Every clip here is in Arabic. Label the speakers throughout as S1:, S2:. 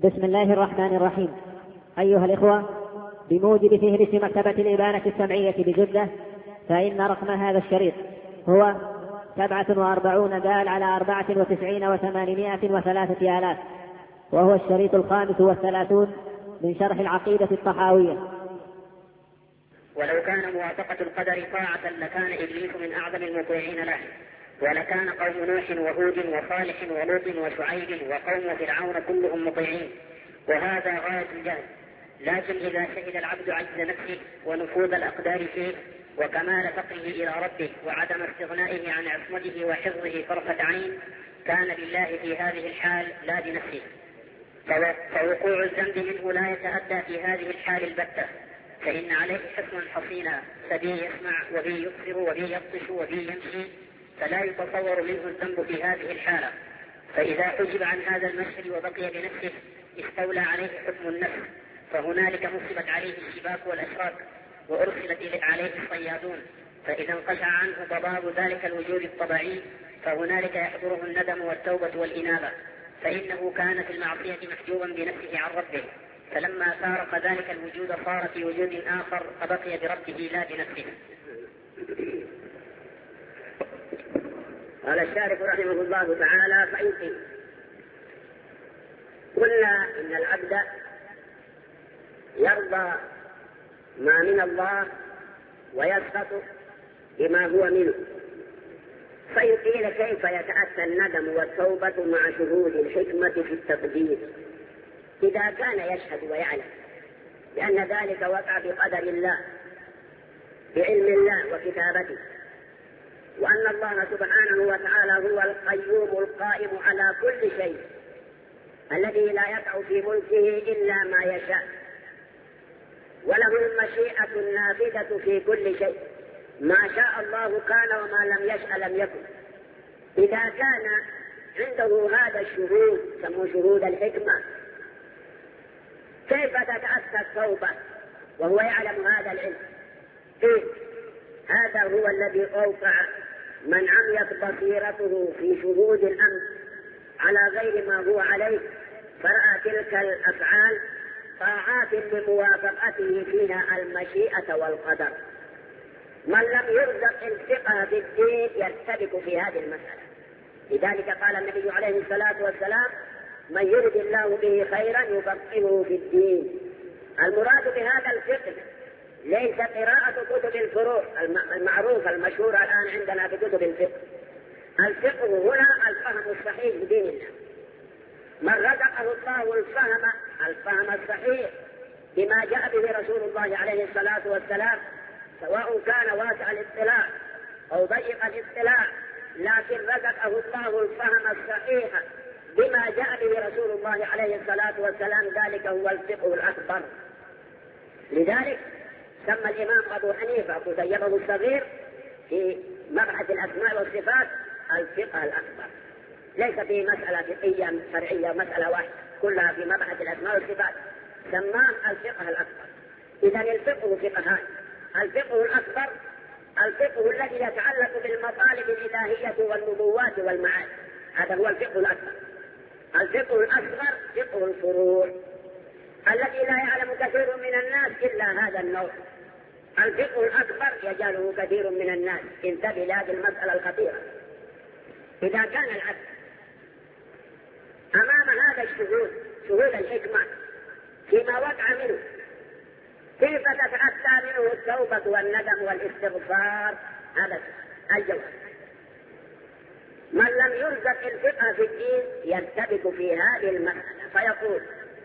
S1: بسم الله الرحمن الرحيم. أيها الإخوة، بموجب فهرس مكتبة الإبانة السمعية بجدة، فإن رقم هذا الشريط هو 47 دال على 94 و803 آلاف، وهو الشريط 35 من شرح العقيدة الطحاوية.
S2: ولو كان موافقة القدر طاعة لكان إبليس من أعظم المطيعين له، ولكان قوم نوح وهود وصالح ولوط وشعيب وقوم فرعون كلهم مطيعين، وهذا غاية الجهل. لكن إذا شهد العبد عجز نفسه ونفوذ الأقدار فيه وكمال فقره إلى ربه وعدم استغنائه عن عصمته وحفظه طرفة عين، كان لله في هذه الحال لا بنفسه، فوقوع الذنب منه لا يتأدى في هذه الحال البتة، فإن عليه حصنا حصينا فبه يسمع وبه يبصر وبه يبطش وبه يمشي، فلا يتصور منه الذنب في هذه الحالة. فإذا حجب عن هذا المشهد وبقي بنفسه استولى عليه حكم النفس، فهنالك نصبت عليه الشباك والأشراك وأرسلت عليه الصيادون، فإذا انقشع عنه ضباب ذلك الوجود الطبيعي فهنالك يحضره الندم والتوبة والإنابة، فإنه كان في المعصية محجوبا بنفسه عن ربه، فلما فارق ذلك الوجود صار في وجود آخر فبقي بربه لا بنفسه.
S3: قال الشارح رحمه الله تعالى: فإن قلنا إن العبد يرضى ما من الله ويسخط بما هو منه، فيقيل كيف يتأتى الندم والتوبة مع شهود الحكمة في التقدير إذا كان يشهد ويعلم لأن ذلك وقع بقدر الله بعلم الله وكتابته، وأن الله سبحانه وتعالى هو القيوم القائم على كل شيء الذي لا يقع في ملكه إلا ما يشاء، وله المشيئة النافذة في كل شيء، ما شاء الله كان وما لم يشأ لم يكن. إذا كان عنده هذا الشهود سموه شهود الحكمة، كيف تتأتى التوبة وهو يعلم هذا العلم؟ هذا هو الذي أوقع من عميت بصيرته في شهود الأمر على غير ما هو عليه، فرأى تلك الأفعال طاعات لموافقته فيها المشيئة والقدر. من لم يرزق الفقه في الدين يرتبك في هذه المسألة، لذلك قال النبي عليه الصلاة والسلام: من يرد الله به خيرا يفقهه في الدين. المراد بهذا الفقه ليس قراءة كتب الفروع المعروفة المشهورة الآن عندنا في كتب الفقه. الفقه هنا الفهم الصحيح بدين الله. من رزقه الله الفهم الصحيح بما جاء به رسول الله عليه الصلاة والسلام، سواء كان واسع الاطلاع أو ضيق الاطلاع، لكن رزقه الله الفهم الصحيح بما جاء به رسول الله عليه الصلاة والسلام، ذلك هو الفقه الأكبر. لذلك سمى الإمام أبو حنيفة كتيبه الصغير في مبحث الأسماء والصفات الفقه الأكبر، ليس في مسألة فقهية شرعية مسألة واحدة، كلها في مبحث الأسماء والصفات، سماه الفقه الأكبر. إذن الفقه فقهان: الفقه الأكبر الفقه الذي يتعلق بالمطالب الإلهية والنبوات والمعاد، هذا هو الفقه الأكبر. الفقه الأصغر فقه الفروع الذي لا يعلم كثير من الناس إلا هذا النوع. الفقه الأكبر يجهله كثير من الناس. انتبه لهذه المسألة الخطيرة. إذا كان العبد أمام هذا الشهود شهود الحكمة فيما وقع منه، كيف تتأتى منه التوبة والندم والاستغفار؟ هذا الجواب. من لم يرزق الفقه في الدين يرتبك في هذه المسألة فيقول: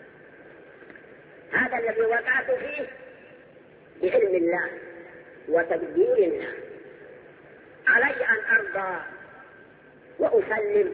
S3: هذا الذي وقعت فيه بعلم الله وتقدير الله، علي أن أرضى وأسلم،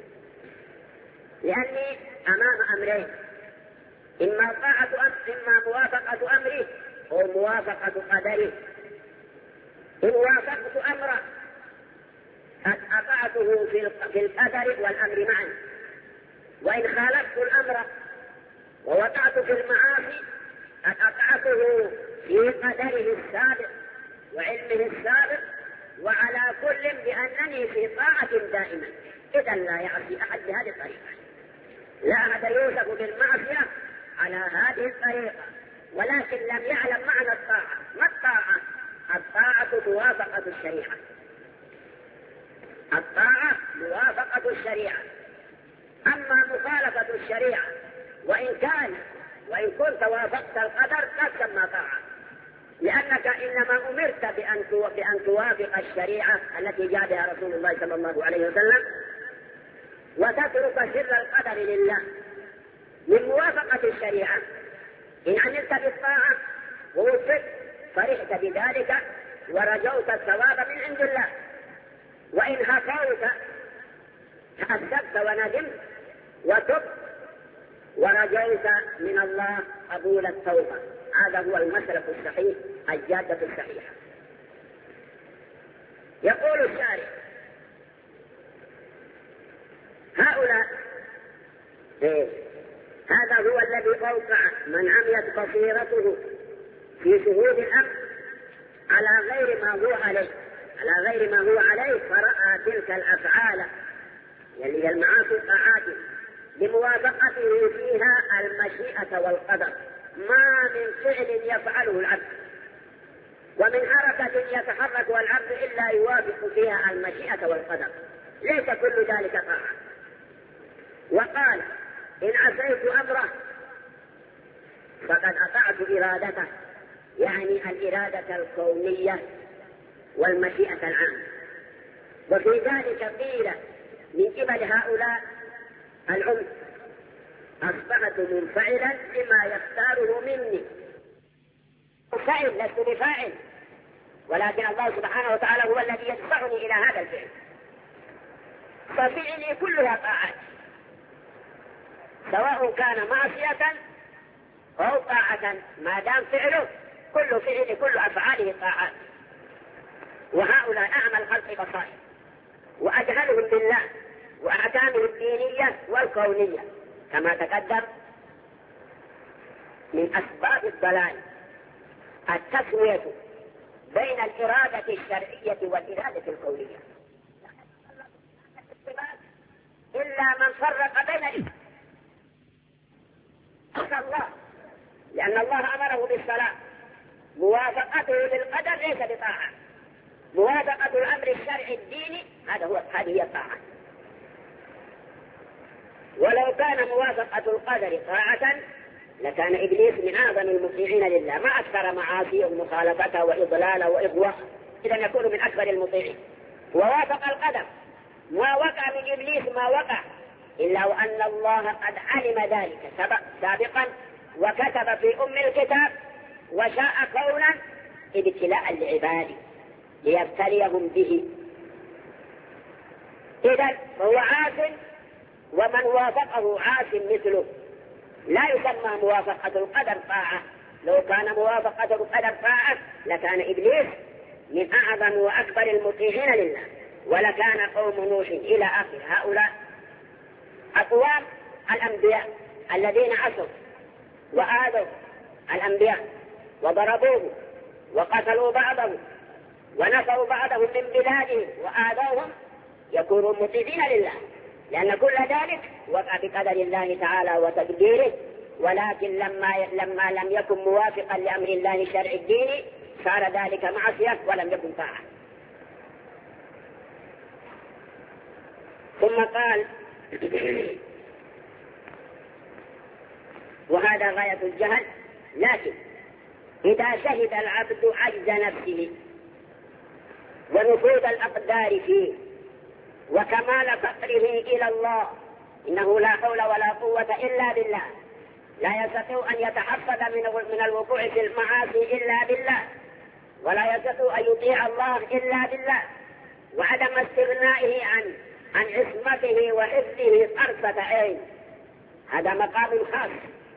S3: لأني أمام أمرين: إما موافقة أمره أو موافقة قدره. إن وافقت أمره قد أطعته في القدر والأمر معا، وإن خالفت الأمر ووقعت في المعاصي قد أطعته في قدره السابق وعلمه السابق، وعلى كل بأنني في طاعة دائمة، إذا لا يعصي أحد بهذه الطريقة، لا هذا يوصف بالمعصية على هذه الطريقة، ولكن لم يعلم معنى الطاعة. ما الطاعة؟ الطاعة موافقة الشريعة. الطاعة موافقة الشريعة. أما مخالفة الشريعة وإن كنت وافقت القدر لا تسمى طاعة، لأنك إنما أمرت بأن توافق الشريعة التي جاء بها رسول الله صلى الله عليه وسلم، وتترك سر القدر لله من موافقة الشريعة. إن عملت بالطاعة ووفقت فرحت بذلك ورجوت الثواب من عند الله، وإن هفوت تأسفت وندمت وتبت ورجوت من الله قبول التوبة. هذا هو المسلك الصحيح، الجادة الصحيحة. يقول الشارع: هؤلاء هذا هو الذي أوقع من عميت بصيرته في شهود الأمر على غير ما هو عليه فرأى تلك الأفعال يعني المعاصي الطاعات لموافقته فيها المشيئة والقدر، ما من فعل يفعله العبد ومن حركة يتحركها العبد إلا يوافق فيها المشيئة والقدر، ليس كل ذلك طاعة. وقال: إن عصيت أمره فقد أطعت إرادته، يعني الإرادة الكونية والمشيئة العامة. وفي ذلك قيل من قبل هؤلاء العمد: أصبحت منفعلا بما يختاره مني. منفعل، لست بفاعل، ولكن الله سبحانه وتعالى هو الذي يدفعني إلى هذا الفعل. ففعلي كلها طاعات، سواء كان معصية أو طاعة، ما دام فعله كل أفعاله طاعات. وهؤلاء أعمى الخلق بصائر وأجهلهم بالله وأحكامه الدينية والكونية، كما تقدم من أسباب الضلال التسوية بين الإرادة الشرعية والإرادة الكونية، إلا من فرق بين الله، لأن الله أمره بالصلاة. موافقته للقدر ليس بطاعة، موافقة الأمر الشرعي الديني هذه هي الطاعة. ولو كان موافقة القدر طاعة لكان إبليس من أعظم المطيعين لله، ما أكثر معاصيه ومخالفته وإضلاله وإغواءه، إذا يكون من أكبر المطيعين. ووافق القدر، ما وقع من إبليس ما وقع، إلا وأن الله قد علم ذلك سابقا وكتب في أم الكتاب وشاء كونا ابتلاء لعباده ليبتليهم به. إذن فهو عاص، ومن وافقه عاص مثله. لا يسمى موافقة القدر طاعة، لو كان موافقة القدر طاعة لكان إبليس من أعظم وأكبر المطيعين لله، ولكان قوم نوح إلى آخر هؤلاء أقوام الأنبياء الذين عصوا وآذوا الأنبياء وضربوه وقتلوا بعضهم ونفوا بعضهم من بلادهم وآذوهم، يكونوا مطيعين لله، لأن كل ذلك وقع بقدر الله تعالى وتقديره. ولكن لما لم يكن موافقا لأمر الله الشرعي الديني صار ذلك معصية ولم يكن طاعة. ثم قال: وهذا غاية الجهل، لكن إذا شهد العبد عجز نفسه ونفوذ الأقدار فيه وكمال فقره إلى الله، إنه لا حول ولا قوة إلا بالله، لا يستطيع أن يتحفظ من الوقوع في المعاصي إلا بالله، ولا يستطيع أن يطيع الله إلا بالله، وعدم استغنائه عن عصمته وحفظه طرفة عين، هذا مقام خاص.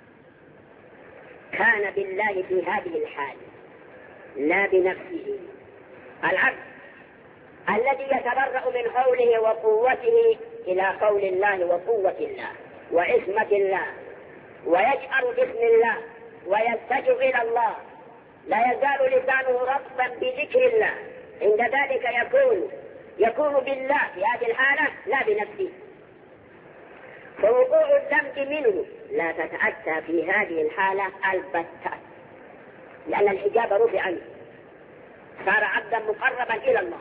S3: كان بالله في هذه الحال لا بنفسه. العبد الذي يتبرأ من حوله وقوته إلى قول الله وقوة الله وعصمة الله، ويجأر باسم الله ويلتجئ إلى الله، لا يزال لسانه رطبا بذكر الله، عند ذلك يكون بالله في هذه الحالة لا بنفسه. فوقوع الذنب منه لا تتأتى في هذه الحالة البتة، لأن الحجاب رفع عنه، صار عبدا مقربا إلى الله،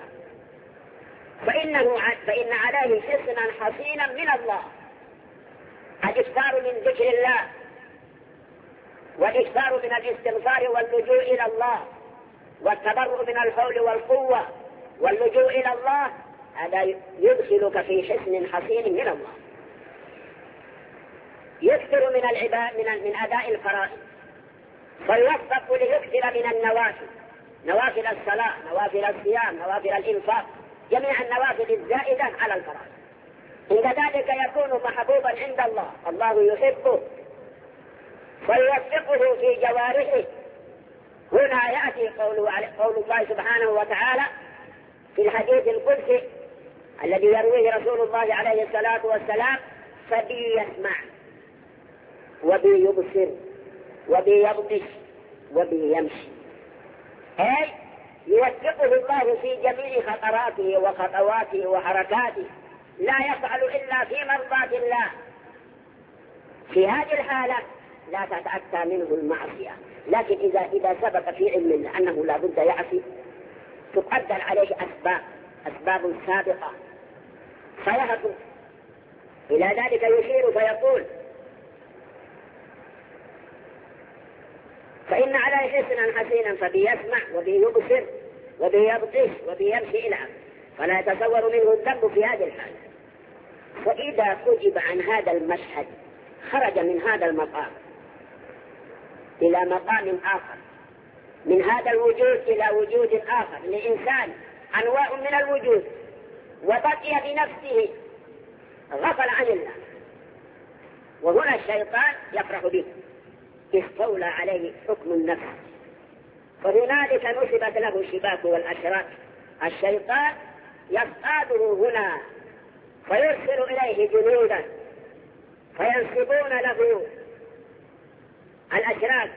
S3: فإن عليه حصنا حصينا من الله، الإكثار من ذكر الله والإكثار من الاستغفار واللجوء إلى الله والتبرؤ من الحول والقوة واللجوء إلى الله، هذا يدخلك في حصن حصين من الله. يكثر من من أداء الفرائض، فيوفق ليكثر من النوافل، نوافل الصلاة، نوافل الصيام، نوافل الإنفاق، جميع النوافل الزائدة على الفرائض. عند ذلك يكون محبوبا عند الله، الله يحبه فيوفقه في جوارحه. هنا يأتي قول الله سبحانه وتعالى في الحديث القدسي الذي يرويه رسول الله عليه الصلاة والسلام: فبي يسمع وبي يبصر وبي يبطش وبي يمشي، أي يوفقه الله في جميع خطراته وخطواته وحركاته، لا يفعل إلا في مرضاة الله. في هذه الحالة لا تتأتى منه المعصية، لكن إذا ثبت في علم الله أنه لا بد يعصي، تقدر عليه أسباب سابقة فيهدف إلى ذلك، يشير فيقول: فإن عليه حسنا حسينا فبيسمع وبيبصر وبيبطش وبيمشي إلى آخره، فلا يتصور منه الذنب في هذه الحالة. فإذا كتب عن هذا المشهد خرج من هذا المقام إلى مقام آخر، من هذا الوجود إلى وجود آخر لإنسان، أنواع من الوجود، وبقي بنفسه غفل عن الله، وهنا الشيطان يفرح به، استولى عليه حكم النفس، فهنالك نسبت له الشباك والأشراك. الشيطان يصطاده هنا فيرسل إليه جنودا فينسبون له الأشراك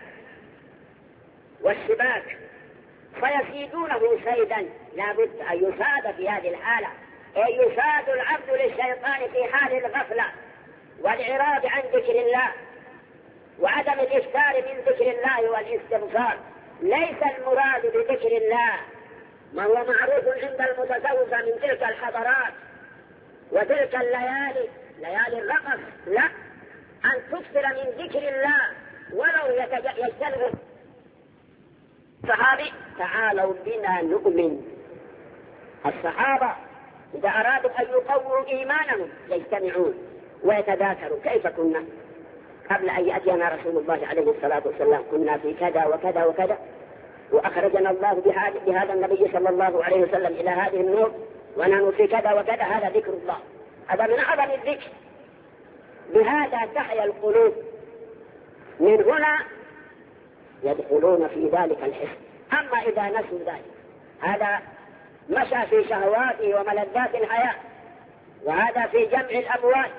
S3: والشباك فيصيدونه صيدا. لا بد أن يصاد في هذه الحالة، أي يصاد العبد للشيطان في حال الغفلة والإعراض عن ذكر الله وعدم الإكثار من ذكر الله والاستغفار. ليس المراد بذكر الله ما هو معروف عند المتصوفة من تلك الحضارات وتلك الليالي، ليالي الرقص، لا، أن تكثر من ذكر الله ولو يجتنب الصحابة: تعالوا بنا نؤمن. الصحابة إذا أرادوا أن يقووا إيمانهم يجتمعون ويتذاكروا: كيف كنا قبل أن يأتينا رسول الله عليه الصلاة والسلام، كنا في كذا وكذا وكذا، وأخرجنا الله بهذا النبي صلى الله عليه وسلم إلى هذه النور، ونحن في كذا وكذا. هذا ذكر الله، هذا من أعظم الذكر، بهذا تحيا القلوب. من هنا يدخلون في ذلك الحس. أما إذا نسوا ذلك، هذا مشى في شهواته وملذات الحياة، وهذا في جمع الأموال،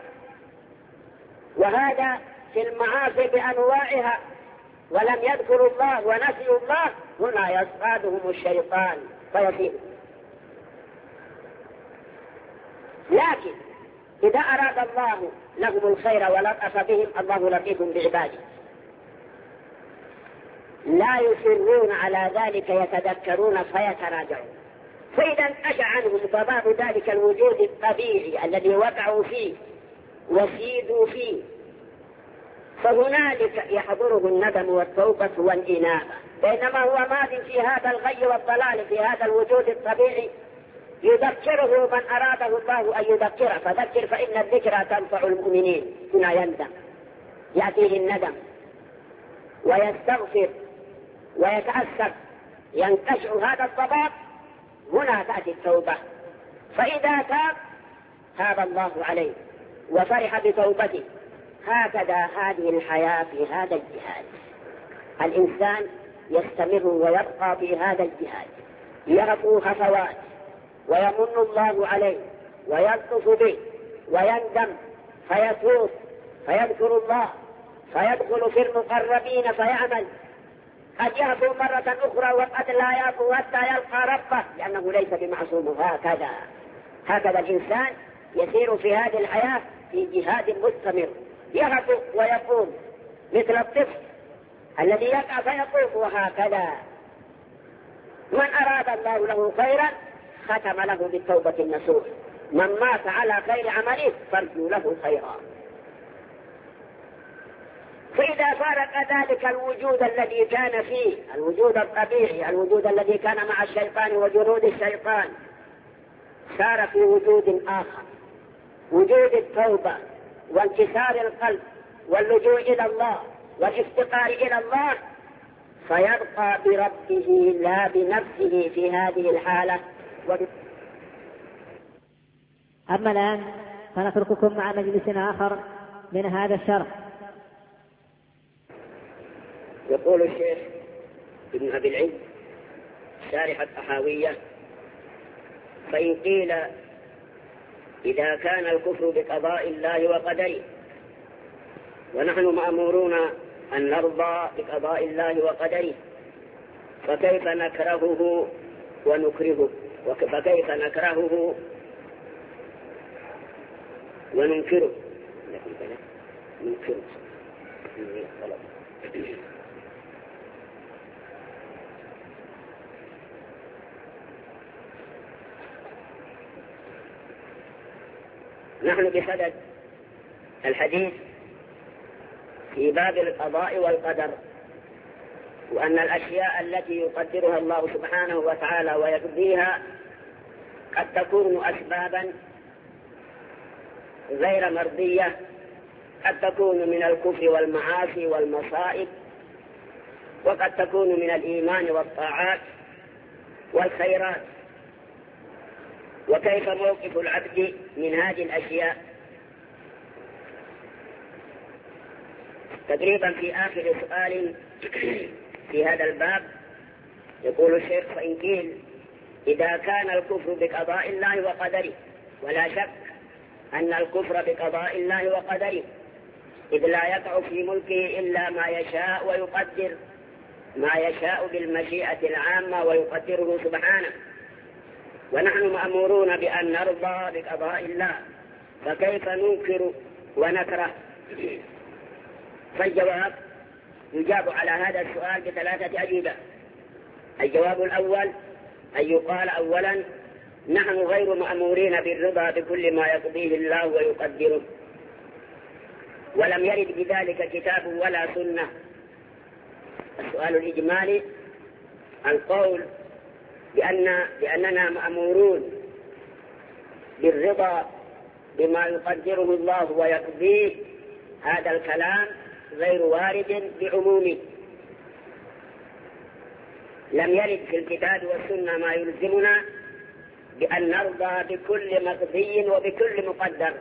S3: وهذا في المعاصي بأنواعها، ولم يذكروا الله ونسيوا الله، هنا يصطادهم الشيطان فيصيب. لكن إذا أراد الله لهم الخير ولطف بهم، الله لطيف بعباده، لا يصرون على ذلك، يتذكرون فيتراجعون. فإذا انتشى عنهم ضباب ذلك الوجود الطبيعي الذي وقعوا فيه وسيدوا فيه، فهنالك يحضره الندم والتوبة والإنابة. بينما هو ماض في هذا الغي والضلال في هذا الوجود الطبيعي، يذكره من أراده الله أن يذكره، فذكر فإن الذكرى تنفع المؤمنين. هنا يندم، يأتيه الندم ويستغفر ويتأسف، ينتشع هذا الضباب، هنا تأتي التوبة. فإذا تاب الله عليه وفرح بتوبته. هكذا هذه الحياة في هذا الجهاد، الإنسان يستمر ويبقى في هذا الجهاد، يغفو خفوات ويمن الله عليه ويلطف به ويندم فيتوب فيذكر الله فيدخل في المقربين فيعمل. قد يهفو مرة أخرى وقد لا يهفو حتى يلقى ربه، لأنه ليس بمعصوم. هكذا الإنسان يسير في هذه الحياة في جهاد مستمر يهبط ويقوم مثل الطفل الذي يقع فيقوم، وهكذا من أراد الله له خيرا ختم له بالتوبة النصوح، من مات على خير عمله فارجو له خيرا. فإذا فارق ذلك الوجود الذي كان فيه، الوجود الطبيعي، الوجود الذي كان مع الشيطان وجنود الشيطان، صار في وجود آخر، وجود التوبة وانكسار القلب واللجوء إلى الله والافتقار إلى الله، فيرقى بربه لا بنفسه في هذه الحالة.
S1: أما الآن فنترككم مع مجلس آخر من هذا الشرح.
S3: يقول الشيخ ابن أبي العز شارح الطحاوية: فإن قيل إذا كان الكفر بقضاء الله وقدره ونحن مأمورون أن نرضى بقضاء الله وقدره، فكيف نكرهه ونكرهه؟ فكيف نكرهه وننكره؟ نحن بصدد الحديث في باب القضاء والقدر، وأن الأشياء التي يقدرها الله سبحانه وتعالى ويقضيها قد تكون أسبابا غير مرضية، قد تكون من الكفر والمعاصي والمصائب، وقد تكون من الإيمان والطاعات والخيرات. وكيف موقف العبد من هذه الأشياء؟ تقريبا في آخر سؤال في هذا الباب يقول الشيخ: فإن قيل إذا كان الكفر بقضاء الله وقدره، ولا شك أن الكفر بقضاء الله وقدره إذ لا يقع في ملكه إلا ما يشاء ويقدر ما يشاء بالمشيئة العامة ويقدره سبحانه، ونحن مأمورون بأن نرضى بقضاء الله، فكيف ننكر ونكره؟ فالجواب يجاب على هذا السؤال بثلاثة أجوبة. الجواب الأول أن يقال أولا: نحن غير مأمورين بالرضا بكل ما يقضيه الله ويقدره، ولم يرد بذلك كتاب ولا سنة. السؤال الإجمالي: القول بأننا مأمورون بالرضا بما يقدره الله ويقضيه، هذا الكلام غير وارد بعمومه، لم يرد في الكتاب والسنة ما يلزمنا بأن نرضى بكل مقضي وبكل مقدر،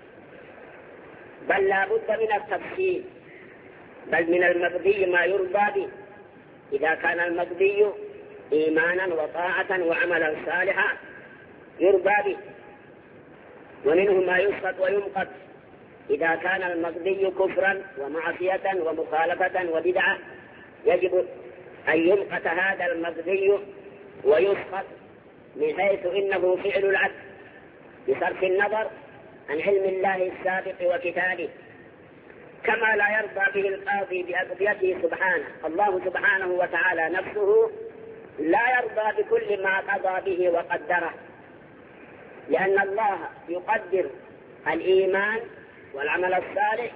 S3: بل لا بد من التفصيل، بل من المقضي ما يرضى به إذا كان المقضي إيمانا وطاعة وعملا صالحا يرضى به، ومنه ما يسقط ويمقت إذا كان المقضي كفرا ومعصية ومخالفة وبدعة، يجب أن يمقت هذا المقضي ويسقط من حيث إنه فعل العبد بصرف النظر عن علم الله السابق وكتابه، كما لا يرضى به القاضي بأقضيته سبحانه. الله سبحانه وتعالى نفسه لا يرضى بكل ما قضى به وقدره، لأن الله يقدر الإيمان والعمل الصالح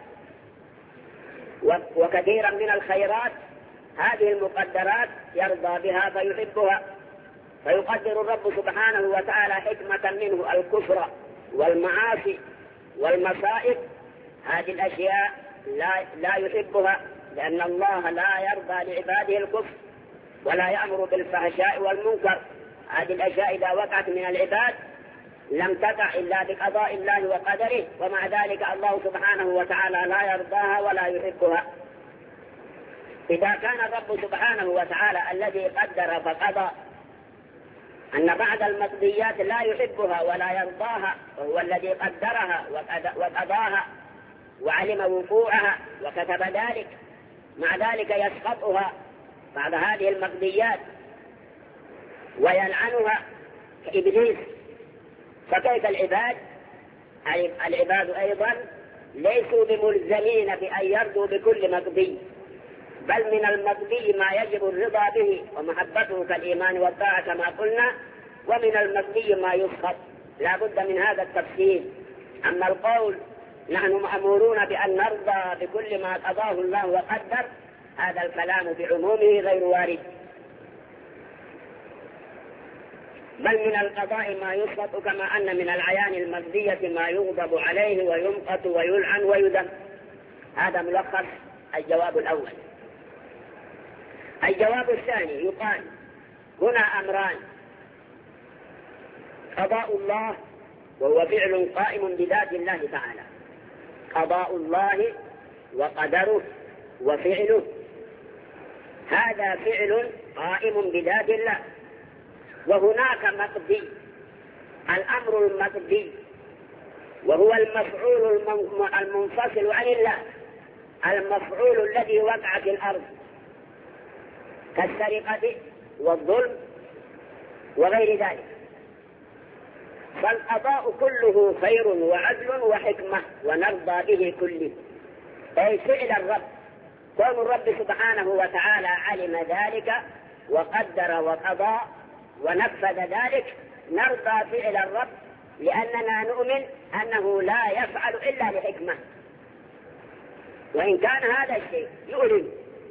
S3: وكثيرا من الخيرات، هذه المقدرات يرضى بها فيحبها، فيقدر الرب سبحانه وتعالى حكمة منه الكفر والمعاصي والمصائب، هذه الأشياء لا يحبها، لأن الله لا يرضى لعباده الكفر ولا يأمر بالفحشاء والمنكر. هذه الأشياء إذا وقعت من العباد لم تقع إلا بقضاء الله وقدره، ومع ذلك الله سبحانه وتعالى لا يرضاها ولا يحبها. إذا كان الرب سبحانه وتعالى الذي قدر فقضى أن بعض المقضيات لا يحبها ولا يرضاها، وهو الذي قدرها وقضاها وعلم وقوعها وكتب ذلك، مع ذلك يسقطها بعد هذه المقضيات ويلعنها كإبليس، فكيف العباد العباد أيضا ليسوا بملزمين بأن يرضوا بكل مقضي، بل من المقضي ما يجب الرضا به ومحبته كالإيمان والطاعة كما قلنا، ومن المقضي ما يسخط، لا بد من هذا التفصيل. أما القول نحن مأمورون بأن نرضى بكل ما قضاه الله وقدر، هذا الكلام بعمومه غير وارد، بل من القضاء ما يسقط، كما أن من العيان المقضية ما يغضب عليه ويمقت ويلعن ويذم. هذا ملخص الجواب الأول. الجواب الثاني يقال هنا أمران: قضاء الله وهو فعل قائم بذات الله تعالى، قضاء الله وقدره وفعله، هذا فعل قائم بذات الله. وهناك مقضي، الأمر المقضي وهو المفعول المنفصل عن الله، المفعول الذي وقع في الأرض كالسرقة والظلم وغير ذلك. فالقضاء كله خير وعدل وحكمة ونرضى به كله، أي فعل الرب، كون الرب سبحانه وتعالى علم ذلك وقدر وقضى ونفذ ذلك، نرضى فعل الرب لأننا نؤمن أنه لا يفعل إلا لحكمة، وإن كان هذا الشيء يؤلم،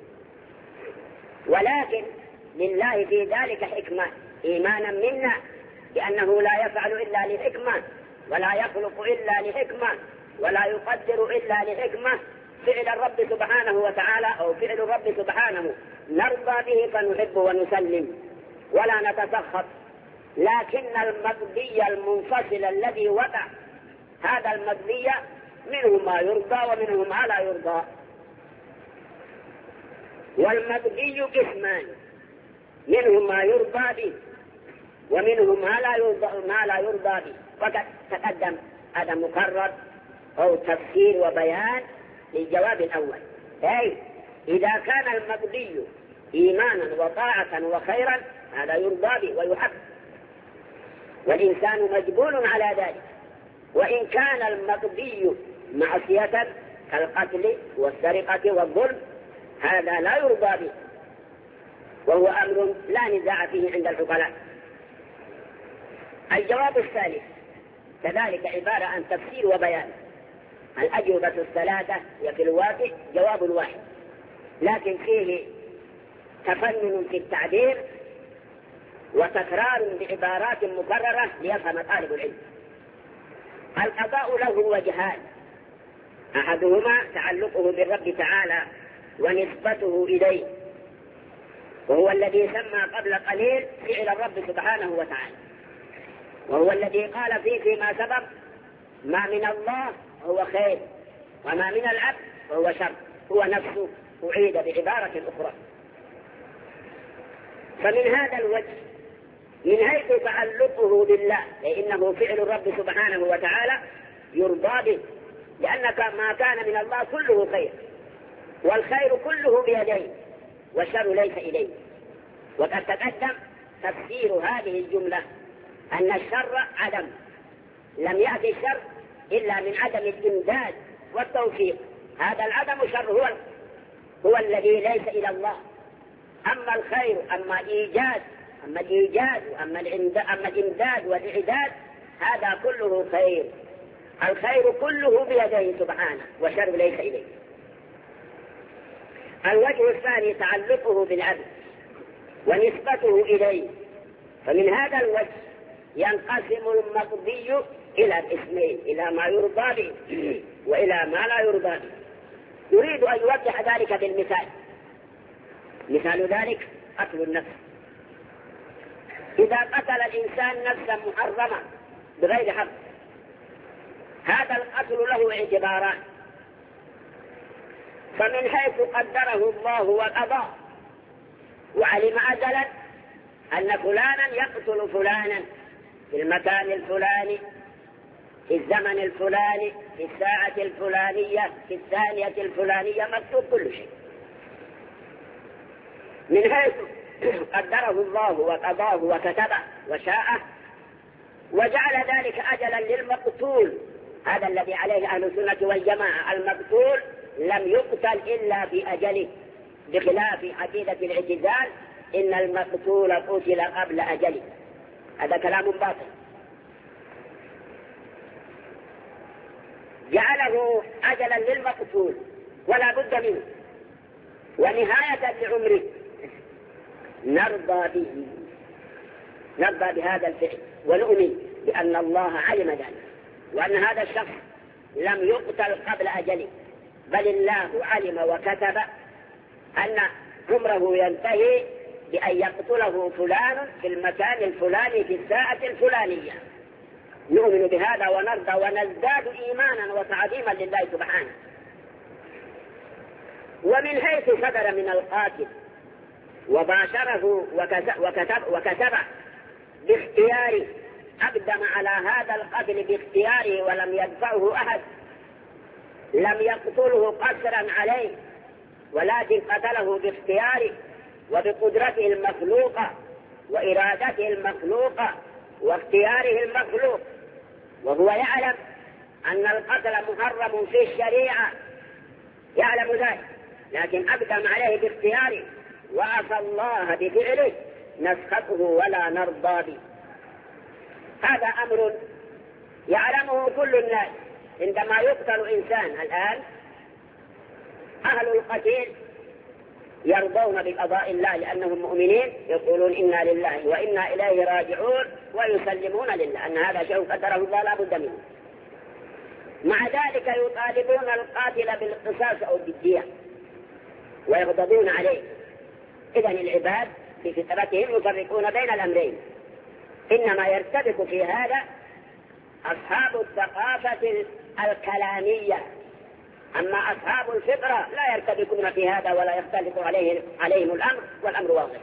S3: ولكن لله في ذلك حكمة إيمانا منا بأنه لا يفعل إلا لحكمة، ولا يخلق إلا لحكمة، ولا يقدر إلا لحكمة. فعل الرب سبحانه وتعالى أو فعل الرب سبحانه نرضى به فنحب ونسلم ولا نتسخط. لكن المقضي المنفصل الذي وقع، هذا المقضي منه ما يرضى ومنه ما لا يرضى. والمقضي قسمان: منه ما يرضى به ومنه ما لا يرضى به. وقد تقدم هذا مكرر أو تفسير وبيان للجواب الأول. أي إذا كان المقضي إيمانا وطاعة وخيرا هذا يرضى به ويحب، والإنسان مجبول على ذلك. وإن كان المقضي معصية كالقتل والسرقة والظلم هذا لا يرضى به، وهو أمر لا نزاع فيه عند العقلاء. الجواب الثالث كذلك عبارة عن تفسير وبيان. الأجوبة الثلاثة هي في الواقع جواب واحد، لكن فيه تفنن في التعبير وتكرار بعبارات مكررة ليفهم طالب العلم. القضاء له وجهان: أحدهما تعلقه بالرب تعالى ونسبته إليه، وهو الذي سمى قبل قليل فعل الرب سبحانه وتعالى، وهو الذي قال فيما سبق: ما من الله هو خير وما من العبد هو شر، هو نفسه أعيد بعبارة أخرى. فمن هذا الوجه من حيث تعلقه بالله، لأنه فعل الرب سبحانه وتعالى يرضى به، لأن ما كان من الله كله خير، والخير كله بيديه والشر ليس إليه. وقد تقدم تفسير هذه الجملة أن الشر عدم، لم يأتي الشر إلا من عدم الإمداد والتوفيق. هذا العدم شر هو الذي ليس إلى الله. أما الخير أما الإيجاد أما الإمداد والإعداد هذا كله خير. الخير كله بيده سبحانه والشر ليس إليه. الوجه الثاني تعلقه بالعبد ونسبته إليه. فمن هذا الوجه ينقسم المقضي إلى قسمين: إلى ما يرضى به وإلى ما لا يرضى به. يريد أن يوضح ذلك بالمثال. مثال ذلك قتل النفس. إذا قتل الإنسان نفسا محرمة بغير حق، هذا القتل له اعتباران: فمن حيث قدره الله وقضى وعلم أزلا أن فلانا يقتل فلانا في المكان الفلاني في الزمن الفلاني في الساعة الفلانية في الثانية الفلانية، مكتوب كل شيء. من حيث قدره الله وقضاه وكتبه وشاءه وجعل ذلك أجلا للمقتول هذا الذي عليه أهل السنة والجماعة، المقتول لم يقتل إلا بأجله، بخلاف عقيدة الاعتزال إن المقتول قتل قبل أجله. هذا كلام باطل. جعله أجلا للمقتول ولا بد منه ونهاية لعمره، نرضى بهذا الفعل ونؤمن بأن الله علم ذلك، وأن هذا الشخص لم يقتل قبل أجله، بل الله علم وكتب أن عمره ينتهي بأن يقتله فلان في المكان الفلاني في الساعة الفلانية. نؤمن بهذا ونرضى ونزداد إيمانا وتعظيما لله سبحانه. ومن حيث صدر من القاتل وباشره وكتب باختياره، أقدم على هذا القتل باختياره ولم يدفعه أحد، لم يقتله قسرا عليه، ولكن قتله باختياره وبقدرته المخلوقة وإرادته المخلوقة واختياره المخلوق، وهو يعلم أن القتل محرم في الشريعة، يعلم ذلك، لكن أقدم عليه باختياره وعصى الله بفعله، نسخطه ولا نرضى به. هذا أمر يعلمه كل الناس. عندما يقتل إنسان الآن، أهل القتيل يرضون بقضاء الله لأنهم مؤمنين، يقولون إنا لله وإنا إليه راجعون، ويسلمون لله أن هذا شيء قدره الله لا بد منه. مع ذلك يطالبون القاتل بالقصاص أو بالدية ويغضبون عليه. إذن العباد في فطرتهم يفرقون بين الأمرين، إنما يرتبك في هذا أصحاب الثقافة الكلامية، أما أصحاب الفطرة لا يرتبكون في هذا ولا يختلف عليهم الأمر، والأمر واضح.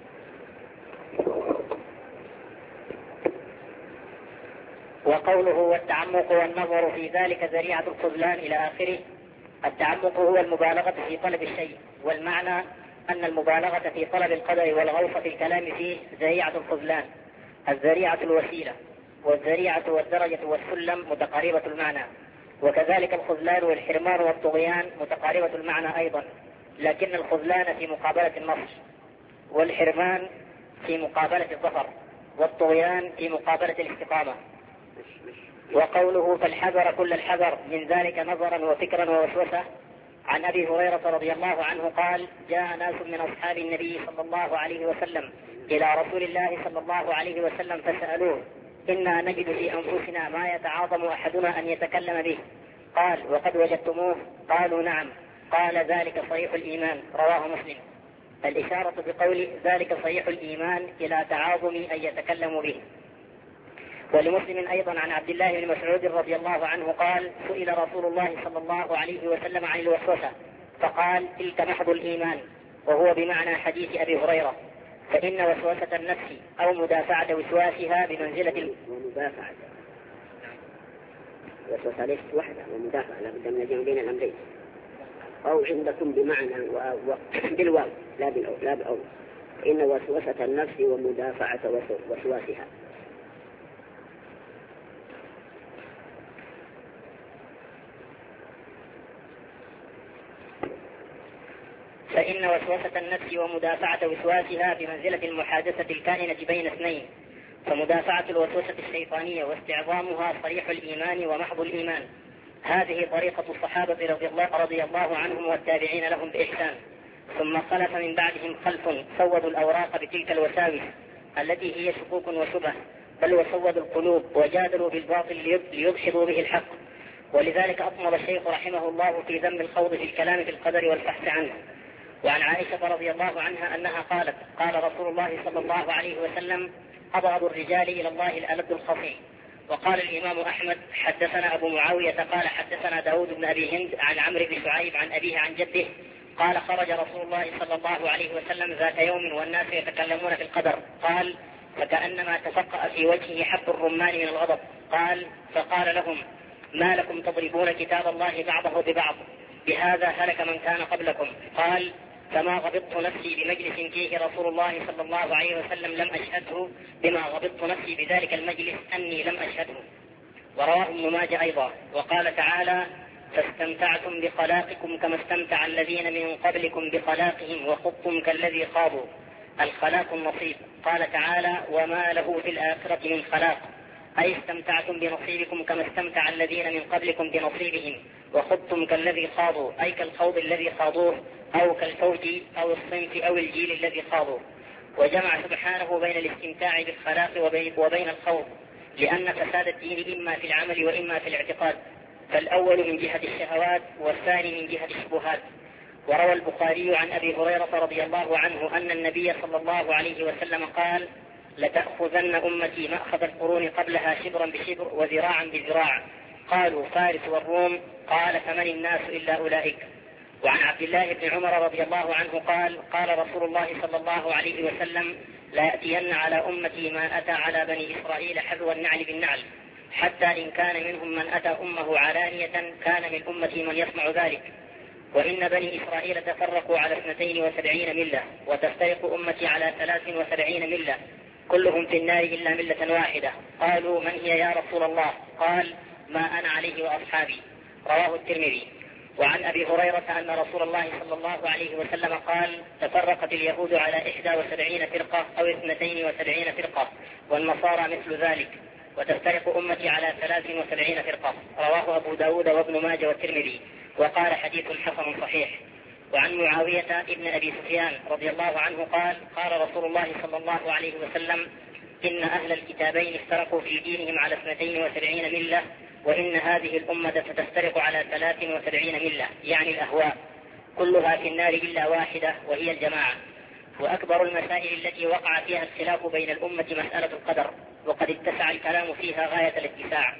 S2: وقوله والتعمق والنظر في ذلك ذريعة الخذلان إلى آخره. التعمق هو المبالغة في طلب الشيء، والمعنى أن المبالغة في طلب القدر والغوص في الكلام فيه ذريعة الخذلان. الذريعة الوسيلة، والذريعة والدرجة والسلم متقاربة المعنى، وكذلك الخذلان والحرمان والطغيان متقاربة المعنى أيضا، لكن الخذلان في مقابلة النصر، والحرمان في مقابلة الظفر، والطغيان في مقابلة الاستقامة. وقوله فالحذر كل الحذر من ذلك نظرا وفكرا ووسوسة. عن أبي هريرة رضي الله عنه قال: جاء ناس من أصحاب النبي صلى الله عليه وسلم إلى رسول الله صلى الله عليه وسلم فسألوه: إنا نجد في أنفسنا ما يتعاظم أحدنا أن يتكلم به. قال: وقد وجدتموه؟ قالوا: نعم. قال: ذلك صحيح الإيمان. رواه مسلم. الإشارة بقول ذلك صحيح الإيمان إلى تعاظم أن يتكلموا به. ولمسلم أيضا عن عبد الله بن مسعود رضي الله عنه قال: سئل رسول الله صلى الله عليه وسلم عن الوسوسة فقال: تلك محض الإيمان، وهو بمعنى حديث أبي هريرة، فإن وسوسة النفس أو مدافعة وسواسها بمنزلة
S3: ومدافعة وسوسة ليست وحدة، ومدافعة لا بد من الجمع بين الأمرين، أو عندكم بمعنى بالواو لا بالأول، إن وسوسة النفس ومدافعة وسواسها.
S2: فإن وسوسة النفس ومدافعة وسواسها بمنزلة المحادثة الكائنة بين اثنين، فمدافعة الوسوسة الشيطانية واستعظامها صريح الإيمان ومحض الإيمان. هذه طريقة الصحابة رضي الله عنهم والتابعين لهم بإحسان. ثم خلف من بعدهم خلف سودوا الأوراق بتلك الوساوس التي هي شكوك وشبه، بل وسودوا القلوب وجادلوا بالباطل ليدحضوا به الحق. ولذلك أطمر الشيخ رحمه الله في ذم الخوض في الكلام في القدر والبحث عنه. وعن عائشة رضي الله عنها أنها قالت: قال رسول الله صلى الله عليه وسلم: أبغض الرجال إلى الله الألد الخفي. وقال الإمام أحمد: حدثنا أبو معاوية قال حدثنا داود بن أبي هند عن عمرو بن شعيب عن أبيه عن جده قال: خرج رسول الله صلى الله عليه وسلم ذات يوم والناس يتكلمون في القدر. قال: فكأنما تفقأ في وجهه حب الرمان من الغضب. قال: فقال لهم: ما لكم تضربون كتاب الله بعضه ببعض؟ بهذا هلك من كان قبلكم. قال: فما غبطت نفسي بمجلس فيه رسول الله صلى الله عليه وسلم لم أشهده بما غبطت نفسي بذلك المجلس أني لم أشهده. ورواه ابن ماجه أيضا. وقال تعالى: فاستمتعتم بخلاقكم كما استمتع الذين من قبلكم بخلاقهم وخضتم كالذي خاضوا. الخلاق النصيب. قال تعالى: وما له في الآخرة من خلاق، أي استمتعتم بنصيبكم كما استمتع الذين من قبلكم بنصيبهم، وخضتم كالذي خاضوا، أي كالخوض الذي خاضوه، أو كالفوج أو الصنف أو الجيل الذي خاضوه. وجمع سبحانه بين الاستمتاع بالخلاق وبين الخوض، لأن فساد الدين إما في العمل وإما في الاعتقاد، فالأول من جهة الشهوات والثاني من جهة الشبهات. وروى البخاري عن أبي هريرة رضي الله عنه أن النبي صلى الله عليه وسلم قال: لتأخذن أمتي مأخذ القرون قبلها شبرا بشبر وذراعا بذراع. قالوا: فارس والروم. قال: فمن الناس إلا أولئك. وعن عبد الله بن عمر رضي الله عنه قال: قال رسول الله صلى الله عليه وسلم: لا يأتين على أمتي ما أتى على بني إسرائيل حذو النعل بالنعل، حتى إن كان منهم من أتى أمه علانية كان من أمتي من يسمع ذلك. وإن بني إسرائيل تفرقوا على 72 ملة، وتفترق أمتي على 73 ملة، كلهم في النار إلا ملة واحدة. قالوا: من هي يا رسول الله؟ قال: ما أنا عليه وأصحابي. رواه الترمذي. وعن أبي هريرة أن رسول الله صلى الله عليه وسلم قال: تفرقت اليهود على 71 فرقة أو 72 فرقة، والنصارى مثل ذلك، وتفترق أمتي على 73 فرقة. رواه أبو داود وابن ماجه والترمذي، وقال: حديث حسن صحيح. وعن معاوية ابن أبي سفيان رضي الله عنه قال: قال رسول الله صلى الله عليه وسلم: إن أهل الكتابين افترقوا في دينهم على 72 ملة، وإن هذه الأمة ستفترق على 73 ملة، يعني الأهواء، كلها في النار إلا واحدة وهي الجماعة. وأكبر المسائل التي وقع فيها الخلاف بين الأمة مسألة القدر، وقد اتسع الكلام فيها غاية الاتساع.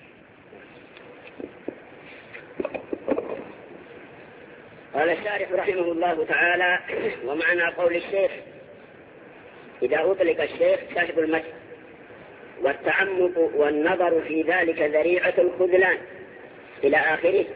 S3: قال الشارح رحمه الله تعالى: ومعنى قول الشيخ إذا أطلق الشيخ صاحب المتن: والتعمق والنظر في ذلك ذريعة الخذلان إلى آخره.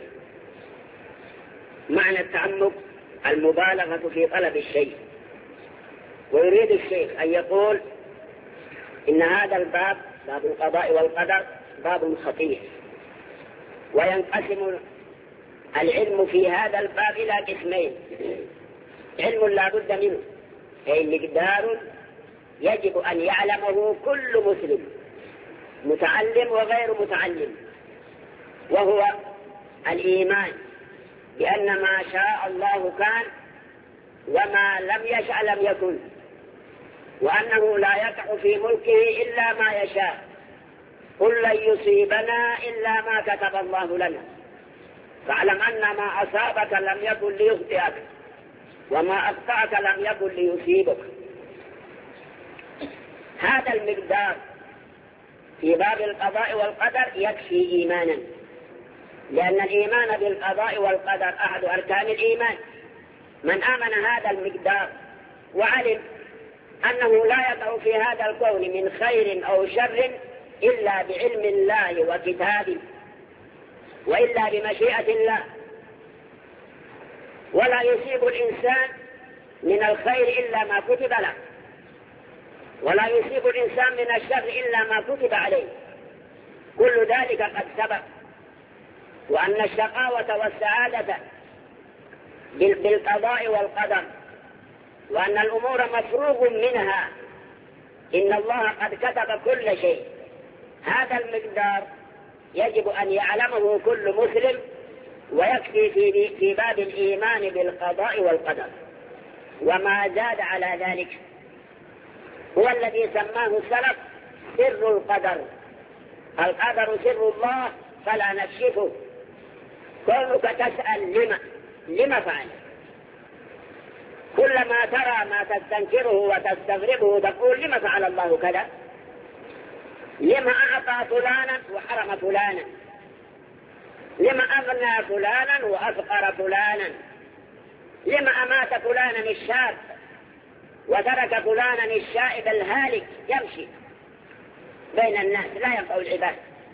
S3: معنى التعمق المبالغة في طلب الشيء. ويريد الشيخ أن يقول إن هذا الباب، باب القضاء والقدر، باب خطير، وينقسم العلم في هذا الباب إلى قسمين: علم لا بد منه، أي مقدار يجب أن يعلمه كل مسلم، متعلم وغير متعلم، وهو الإيمان بأن ما شاء الله كان وما لم يشأ لم يكن، وأنه لا يقع في ملكه إلا ما يشاء. قل لن يصيبنا إلا ما كتب الله لنا، فاعلم أن ما أصابك لم يكن ليخطئك، وما أخطأك لم يكن ليصيبك. هذا المقدار في باب القضاء والقدر يكفي إيمانا، لأن الإيمان بالقضاء والقدر أحد أركان الإيمان. من آمن هذا المقدار وعلم أنه لا يقع في هذا الكون من خير أو شر إلا بعلم الله وكتابه، وإلا بمشيئة الله، ولا يصيب الإنسان من الخير إلا ما كتب له، ولا يصيب الإنسان من الشر إلا ما كتب عليه، كل ذلك قد سبق. وأن الشقاوة والسعادة بالقضاء والقدر، وأن الأمور مفروغ منها، إن الله قد كتب كل شيء. هذا المقدار يجب أن يعلمه كل مسلم، ويكفي في باب الإيمان بالقضاء والقدر. وما زاد على ذلك هو الذي سماه السلف سر القدر. القدر سر الله فلا نكشفه. كونك تسأل لما فعل، كلما ترى ما تستنكره وتستغربه تقول لما فعل الله كذا، لما أعطى فلانا وحرم فلانا، لما أغنى فلانا وأفقر فلانا، لما أمات فلانا الشاب وترك فلانا الشائب الهالك يمشي بين الناس لا ينفع العباد،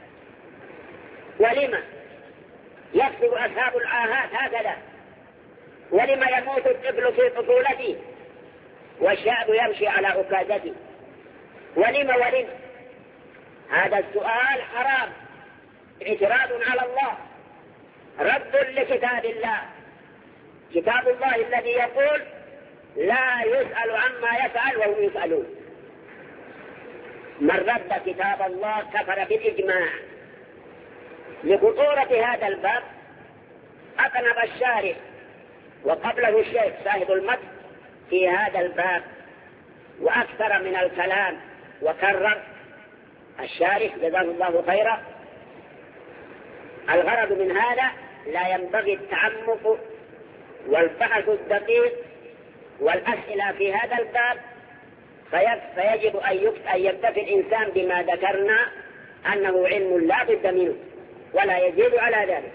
S3: ولما يكسب أصحاب العاهات هكذا، ولما يموت الطفل في طفولته والشاب يمشي على عكازته، ولما هذا السؤال حرام اعتراض على الله، رد لكتاب الله، كتاب الله الذي يقول لا يسأل عما يفعل وهم يسألون. من رد كتاب الله كفر بالإجماع. لخطورة هذا الباب أقنب الشارح وقبله الشيخ صاحب المتن في هذا الباب وأكثر من الكلام، وكرر الشارح جزاه الله خيرا. الغرض من هذا لا ينبغي التعمق والبحث الدقيق والأسئلة في هذا الباب، فيجب أن يكتفي الإنسان بما ذكرنا أنه علم لا بد منه ولا يزيد على ذلك.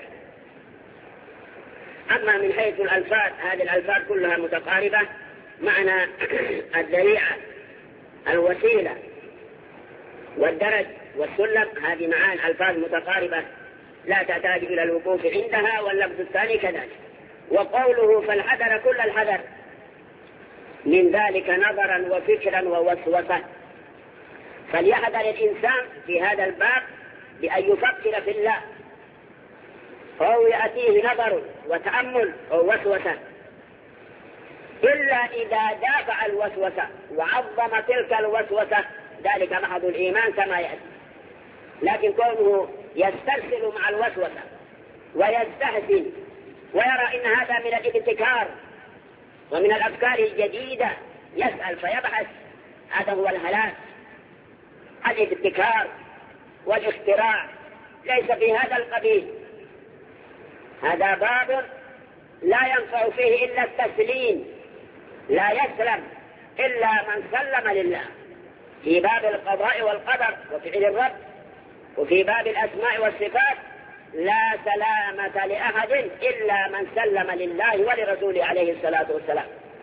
S3: أما من حيث الألفاظ، هذه الألفاظ كلها متقاربة، معنى الذريعة الوسيلة والدرج والسلم، هذه معاني ألفاظ متقاربة لا تحتاج إلى الوقوف عندها، واللفظ الثاني كذلك. وقوله فالحذر كل الحذر من ذلك نظرا وفكرا ووسوسة، فليحذر الإنسان في هذا الباب بأن يفكر في الله، أو يأتيه نظر وتأمل أو وسوسة، إلا إذا دافع الوسوسة وعظم تلك الوسوسة ذلك محض الإيمان كما يأتي. لكن كونه يسترسل مع الوسوسة ويستهزئ ويرى إن هذا من الابتكار ومن الأفكار الجديدة، يسأل فيبحث، هذا هو الهلاك. الابتكار والاختراع ليس في هذا القبيل، هذا باب لا ينفع فيه إلا التسليم، لا يسلم إلا من سلم لله في باب القضاء والقدر وفعل الرب، وفي باب الأسماء والصفات لا سلامة لأحد إلا من سلم لله ولرسوله عليه الصلاة والسلام.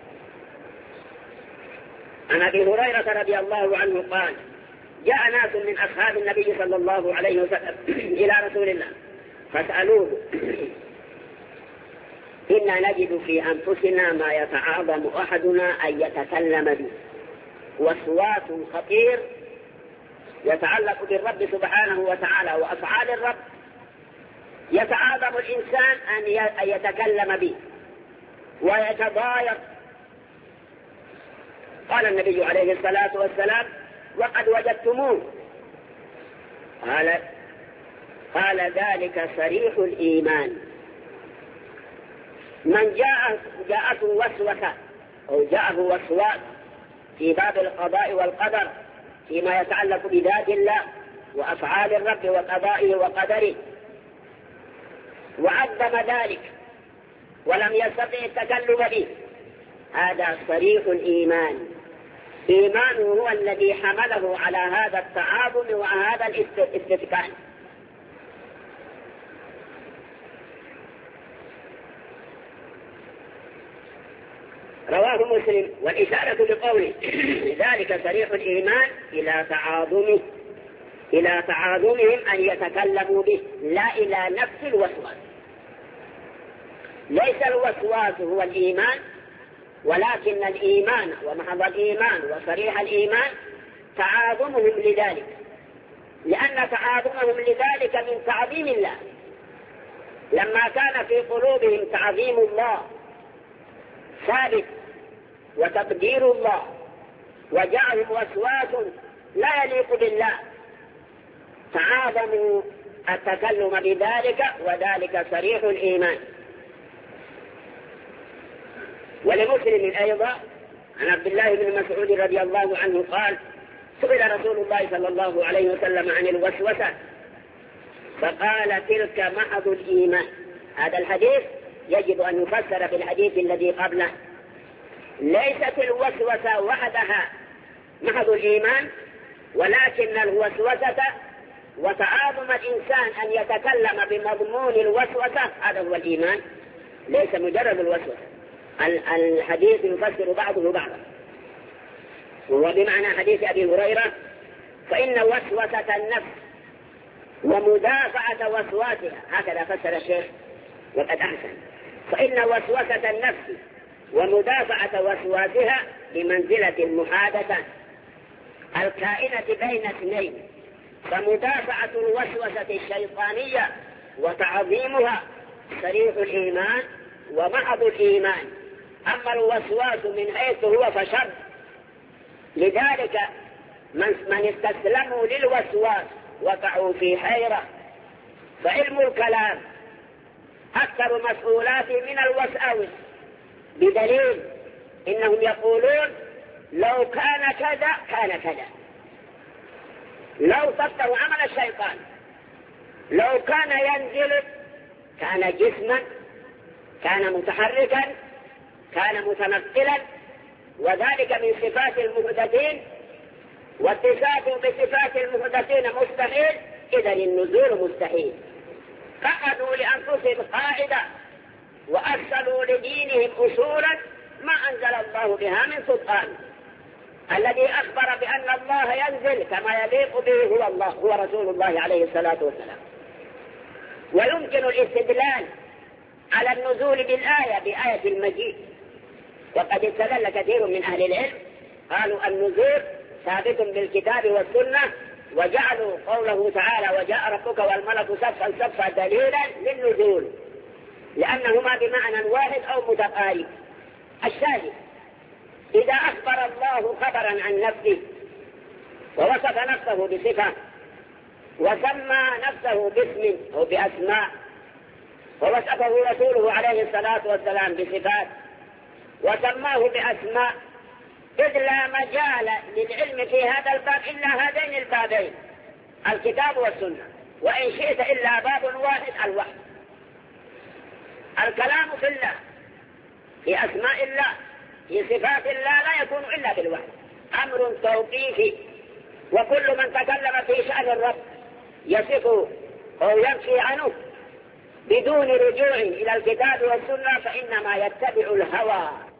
S3: عن أبي هريرة رضي الله عنه قال: جاء ناس من أصحاب النبي صلى الله عليه وسلم إلى رسول الله فسألوه: إنا نجد في أنفسنا ما يتعاظم أحدنا أن يتكلم به، وسواس خطير يتعلق بالرب سبحانه وتعالى وأفعال الرب، يتعاظم الإنسان أن يتكلم به ويتضايق. قال النبي عليه الصلاة والسلام: وقد وجدتموه. قال ذلك صريح الإيمان. من جاءته وسوسة أو جاءه وسواس في باب القضاء والقدر فيما يتعلق بذات الله وأفعال الرب وقضائه وقدره، وعظم ذلك ولم يستطع التكلم به، هذا صريح الإيمان. إيمانه هو الذي حمله على هذا التعاظم وهذا الاستتكان. رواه مسلم. والإشارة بقوله ذلك صريح الإيمان إلى تعاظمهم أن يتكلموا به، لا إلى نفس الوسواس. ليس الوسواس هو الإيمان، ولكن الإيمان ومحض الإيمان وصريح الإيمان تعاظمهم لذلك، لأن تعاظمهم لذلك من تعظيم الله. لما كان في قلوبهم تعظيم الله ثابت وتقدير الله، وجاءهم وسواس لا يليق بالله، تعاظموا التكلم بذلك، وذلك صريح الإيمان. ولمسلم أيضا عن عبد الله بن مسعود رضي الله عنه قال: سئل رسول الله صلى الله عليه وسلم عن الوسوسة فقال: تلك محض الإيمان. هذا الحديث يجب أن يفسر بالحديث الذي قبله. ليست الوسوسة وحدها محض الإيمان، ولكن الوسوسة وتعاظم الإنسان أن يتكلم بمضمون الوسوسة هذا هو الإيمان، ليس مجرد الوسوسة. الحديث يفسر بعضه بعضا، وهو بمعنى حديث أبي هريرة: فإن وسوسة النفس ومدافعة وسواسها، هكذا فسر الشيخ وقد أحسن. فإن وسوسة النفس ومدافعة وسواسها بمنزلة المحادثة الكائنة بين اثنين فمدافعة الوسوسة الشيطانية وتعظيمها صريح الإيمان ومحض الإيمان. أما الوسواس من حيث هو فشر. لذلك من استسلموا للوسواس وقعوا في حيرة. فعلم الكلام أكثر مسؤولات من الوساوس، بدليل إنهم يقولون لو كان كذا كان كذا، لو طبقوا عمل الشيطان، لو كان ينزل كان جسما، كان متحركا، كان متنقلا، وذلك من صفات المحدثين، واتصافه بصفات المحدثين مستحيل، إذا النزول مستحيل. فقدوا لأنفسهم قاعدة وأرسلوا لدينهم أصولا ما أنزل الله بها من سلطان. الذي أخبر بأن الله ينزل كما يليق به هو الله، هو رسول الله عليه الصلاة والسلام. ويمكن الاستدلال على النزول بالآية بآية المجيء، وقد استدل كثير من أهل العلم قالوا النزول ثابت بالكتاب والسنة، وجعلوا قوله تعالى وجاء ربك والملك صفا صفا دليلا للنزول، لأنهما بمعنى واحد أو متقارب. الشاهد إذا أخبر الله خبرا عن نفسه ووصف نفسه بصفة، وسمى نفسه باسم أو بأسماء، ووصفه رسوله عليه الصلاة والسلام بصفات، وسماه بأسماء، إذ لا مجال للعلم في هذا الباب إلا هذين البابين، الكتاب والسنة، وإن شئت إلا باب واحد الوحي. الكلام في الله، في أسماء الله، في صفات الله لا يكون إلا بالوحي، أمر توقيفي. وكل من تكلم في شأن الرب يصف أو ينفي عنه بدون رجوع إلى الكتاب والسنة فإنما يتبع الهوى